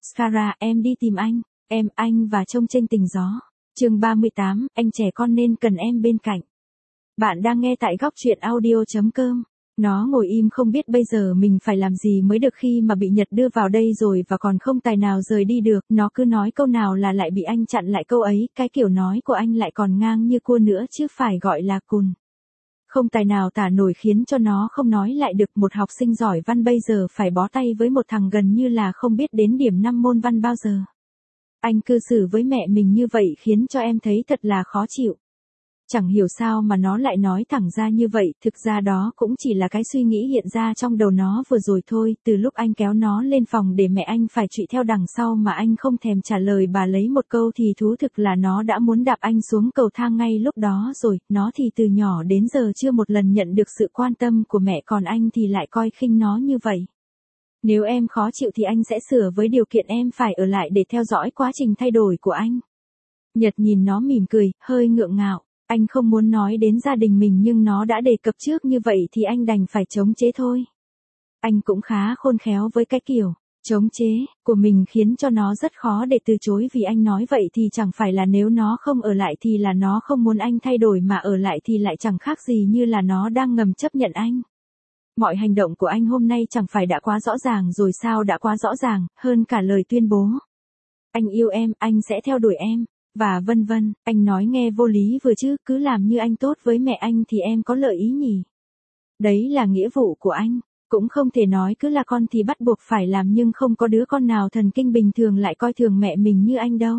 Mascara, em đi tìm anh, anh và trông trên tình gió. Chương 38, anh trẻ con nên cần em bên cạnh. Bạn đang nghe tại góc truyện audio.com. Nó ngồi im không biết bây giờ mình phải làm gì mới được khi mà bị Nhật đưa vào đây rồi và còn không tài nào rời đi được. Nó cứ nói câu nào là lại bị anh chặn lại câu ấy, cái kiểu nói của anh lại còn ngang như cua nữa chứ phải gọi là cùn. Không tài nào tả nổi khiến cho nó không nói lại được. Một học sinh giỏi văn bây giờ phải bó tay với một thằng gần như là không biết đến điểm 5 môn văn bao giờ. Anh cư xử với mẹ mình như vậy khiến cho em thấy thật là khó chịu. Chẳng hiểu sao mà nó lại nói thẳng ra như vậy, thực ra đó cũng chỉ là cái suy nghĩ hiện ra trong đầu nó vừa rồi thôi. Từ lúc anh kéo nó lên phòng để mẹ anh phải trụy theo đằng sau mà anh không thèm trả lời bà lấy một câu thì thú thực là nó đã muốn đạp anh xuống cầu thang ngay lúc đó rồi. Nó thì từ nhỏ đến giờ chưa một lần nhận được sự quan tâm của mẹ, còn anh thì lại coi khinh nó như vậy. Nếu em khó chịu thì anh sẽ sửa với điều kiện em phải ở lại để theo dõi quá trình thay đổi của anh. Nhật nhìn nó mỉm cười, hơi ngượng ngạo. Anh không muốn nói đến gia đình mình nhưng nó đã đề cập trước như vậy thì anh đành phải chống chế thôi. Anh cũng khá khôn khéo với cái kiểu chống chế của mình khiến cho nó rất khó để từ chối, vì anh nói vậy thì chẳng phải là nếu nó không ở lại thì là nó không muốn anh thay đổi, mà ở lại thì lại chẳng khác gì như là nó đang ngầm chấp nhận anh. Mọi hành động của anh hôm nay chẳng phải đã quá rõ ràng rồi sao, đã quá rõ ràng, hơn cả lời tuyên bố. Anh yêu em, anh sẽ theo đuổi em. Và vân vân. Anh nói nghe vô lý vừa chứ, cứ làm như anh tốt với mẹ anh thì em có lợi ý nhỉ? Đấy là nghĩa vụ của anh, cũng không thể nói cứ là con thì bắt buộc phải làm, nhưng không có đứa con nào thần kinh bình thường lại coi thường mẹ mình như anh đâu.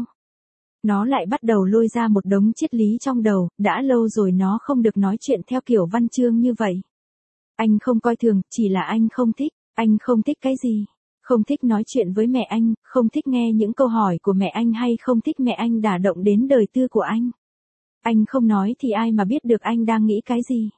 Nó lại bắt đầu lôi ra một đống triết lý trong đầu, đã lâu rồi nó không được nói chuyện theo kiểu văn chương như vậy. Anh không coi thường, chỉ là anh không thích. Anh không thích cái gì? Không thích nói chuyện với mẹ anh, không thích nghe những câu hỏi của mẹ anh, hay không thích mẹ anh đả động đến đời tư của anh? Anh không nói thì ai mà biết được anh đang nghĩ cái gì?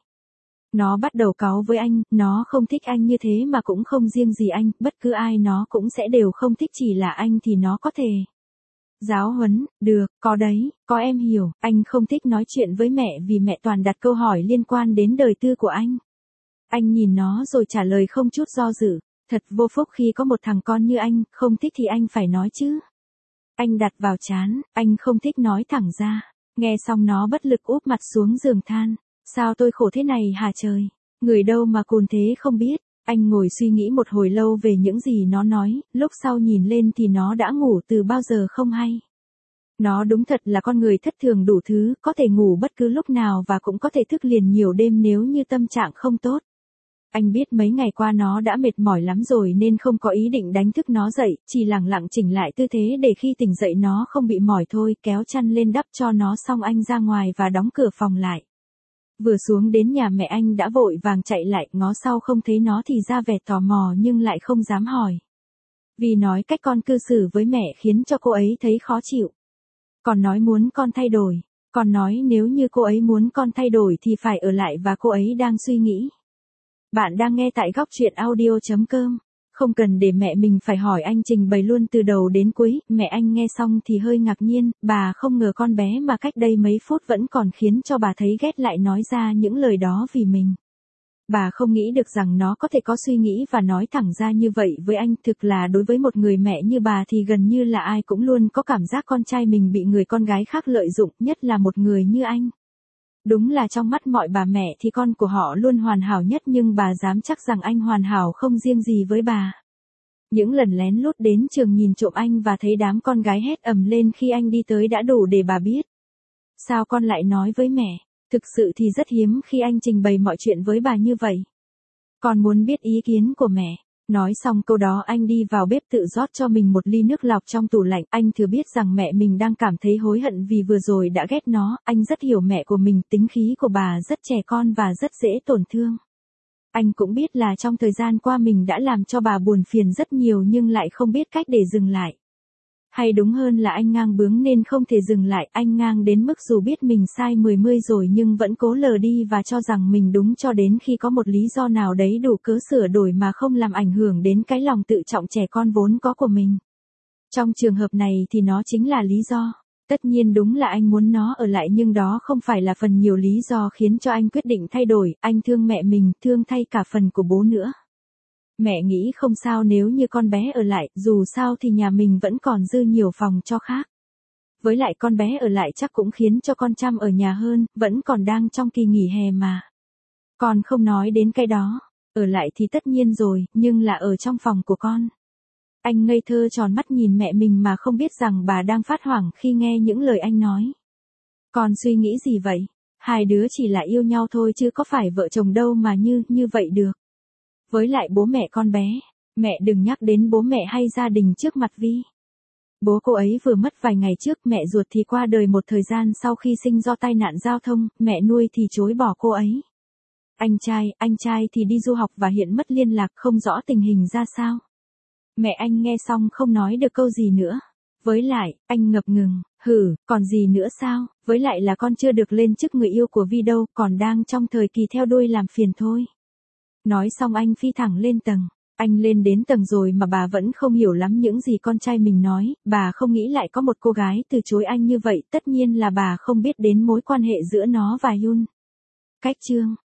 Nó bắt đầu cáu với anh, nó không thích anh như thế mà cũng không riêng gì anh, bất cứ ai nó cũng sẽ đều không thích, chỉ là anh thì nó có thể giáo huấn, được, có đấy, có em hiểu, anh không thích nói chuyện với mẹ vì mẹ toàn đặt câu hỏi liên quan đến đời tư của anh. Anh nhìn nó rồi trả lời không chút do dự. Thật vô phúc khi có một thằng con như anh, không thích thì anh phải nói chứ. Anh đặt vào trán, anh không thích nói thẳng ra. Nghe xong nó bất lực úp mặt xuống giường than. Sao tôi khổ thế này hả trời? Người đâu mà cùn thế không biết. Anh ngồi suy nghĩ một hồi lâu về những gì nó nói, lúc sau nhìn lên thì nó đã ngủ từ bao giờ không hay. Nó đúng thật là con người thất thường đủ thứ, có thể ngủ bất cứ lúc nào và cũng có thể thức liền nhiều đêm nếu như tâm trạng không tốt. Anh biết mấy ngày qua nó đã mệt mỏi lắm rồi nên không có ý định đánh thức nó dậy, chỉ lẳng lặng chỉnh lại tư thế để khi tỉnh dậy nó không bị mỏi thôi. Kéo chăn lên đắp cho nó xong anh ra ngoài và đóng cửa phòng lại. Vừa xuống đến nhà mẹ anh đã vội vàng chạy lại, ngó sau không thấy nó thì ra vẻ tò mò nhưng lại không dám hỏi. Vì nói cách con cư xử với mẹ khiến cho cô ấy thấy khó chịu. Còn nói muốn con thay đổi, còn nói nếu như cô ấy muốn con thay đổi thì phải ở lại và cô ấy đang suy nghĩ. Bạn đang nghe tại góc truyện audio.com. Không cần để mẹ mình phải hỏi, anh trình bày luôn từ đầu đến cuối. Mẹ anh nghe xong thì hơi ngạc nhiên, bà không ngờ con bé mà cách đây mấy phút vẫn còn khiến cho bà thấy ghét lại nói ra những lời đó vì mình. Bà không nghĩ được rằng nó có thể có suy nghĩ và nói thẳng ra như vậy với anh. Thực là đối với một người mẹ như bà thì gần như là ai cũng luôn có cảm giác con trai mình bị người con gái khác lợi dụng, nhất là một người như anh. Đúng là trong mắt mọi bà mẹ thì con của họ luôn hoàn hảo nhất, nhưng bà dám chắc rằng anh hoàn hảo không riêng gì với bà. Những lần lén lút đến trường nhìn trộm anh và thấy đám con gái hét ầm lên khi anh đi tới đã đủ để bà biết. Sao con lại nói với mẹ? Thực sự thì rất hiếm khi anh trình bày mọi chuyện với bà như vậy. Con muốn biết ý kiến của mẹ. Nói xong câu đó anh đi vào bếp tự rót cho mình một ly nước lọc trong tủ lạnh. Anh thừa biết rằng mẹ mình đang cảm thấy hối hận vì vừa rồi đã ghét nó. Anh rất hiểu mẹ của mình, tính khí của bà rất trẻ con và rất dễ tổn thương. Anh cũng biết là trong thời gian qua mình đã làm cho bà buồn phiền rất nhiều nhưng lại không biết cách để dừng lại. Hay đúng hơn là anh ngang bướng nên không thể dừng lại. Anh ngang đến mức dù biết mình sai mươi rồi nhưng vẫn cố lờ đi và cho rằng mình đúng cho đến khi có một lý do nào đấy đủ cớ sửa đổi mà không làm ảnh hưởng đến cái lòng tự trọng trẻ con vốn có của mình. Trong trường hợp này thì nó chính là lý do. Tất nhiên đúng là anh muốn nó ở lại nhưng đó không phải là phần nhiều lý do khiến cho anh quyết định thay đổi. Anh thương mẹ mình, thương thay cả phần của bố nữa. Mẹ nghĩ không sao nếu như con bé ở lại, dù sao thì nhà mình vẫn còn dư nhiều phòng cho khác. Với lại con bé ở lại chắc cũng khiến cho con chăm ở nhà hơn, vẫn còn đang trong kỳ nghỉ hè mà. Con không nói đến cái đó, ở lại thì tất nhiên rồi, nhưng là ở trong phòng của con. Anh ngây thơ tròn mắt nhìn mẹ mình mà không biết rằng bà đang phát hoảng khi nghe những lời anh nói. Con suy nghĩ gì vậy? Hai đứa chỉ là yêu nhau thôi chứ có phải vợ chồng đâu mà như vậy được. Với lại bố mẹ con bé, mẹ đừng nhắc đến bố mẹ hay gia đình trước mặt Vi. Bố cô ấy vừa mất vài ngày trước, mẹ ruột thì qua đời một thời gian sau khi sinh do tai nạn giao thông, mẹ nuôi thì chối bỏ cô ấy. Anh trai thì đi du học và hiện mất liên lạc, không rõ tình hình ra sao. Mẹ anh nghe xong không nói được câu gì nữa. Với lại, anh ngập ngừng, còn gì nữa sao, với lại là con chưa được lên chức người yêu của Vi đâu, còn đang trong thời kỳ theo đuôi làm phiền thôi. Nói xong anh phi thẳng lên tầng. Anh lên đến tầng rồi mà bà vẫn không hiểu lắm những gì con trai mình nói, bà không nghĩ lại có một cô gái từ chối anh như vậy, tất nhiên là bà không biết đến mối quan hệ giữa nó và Yun. Cách chương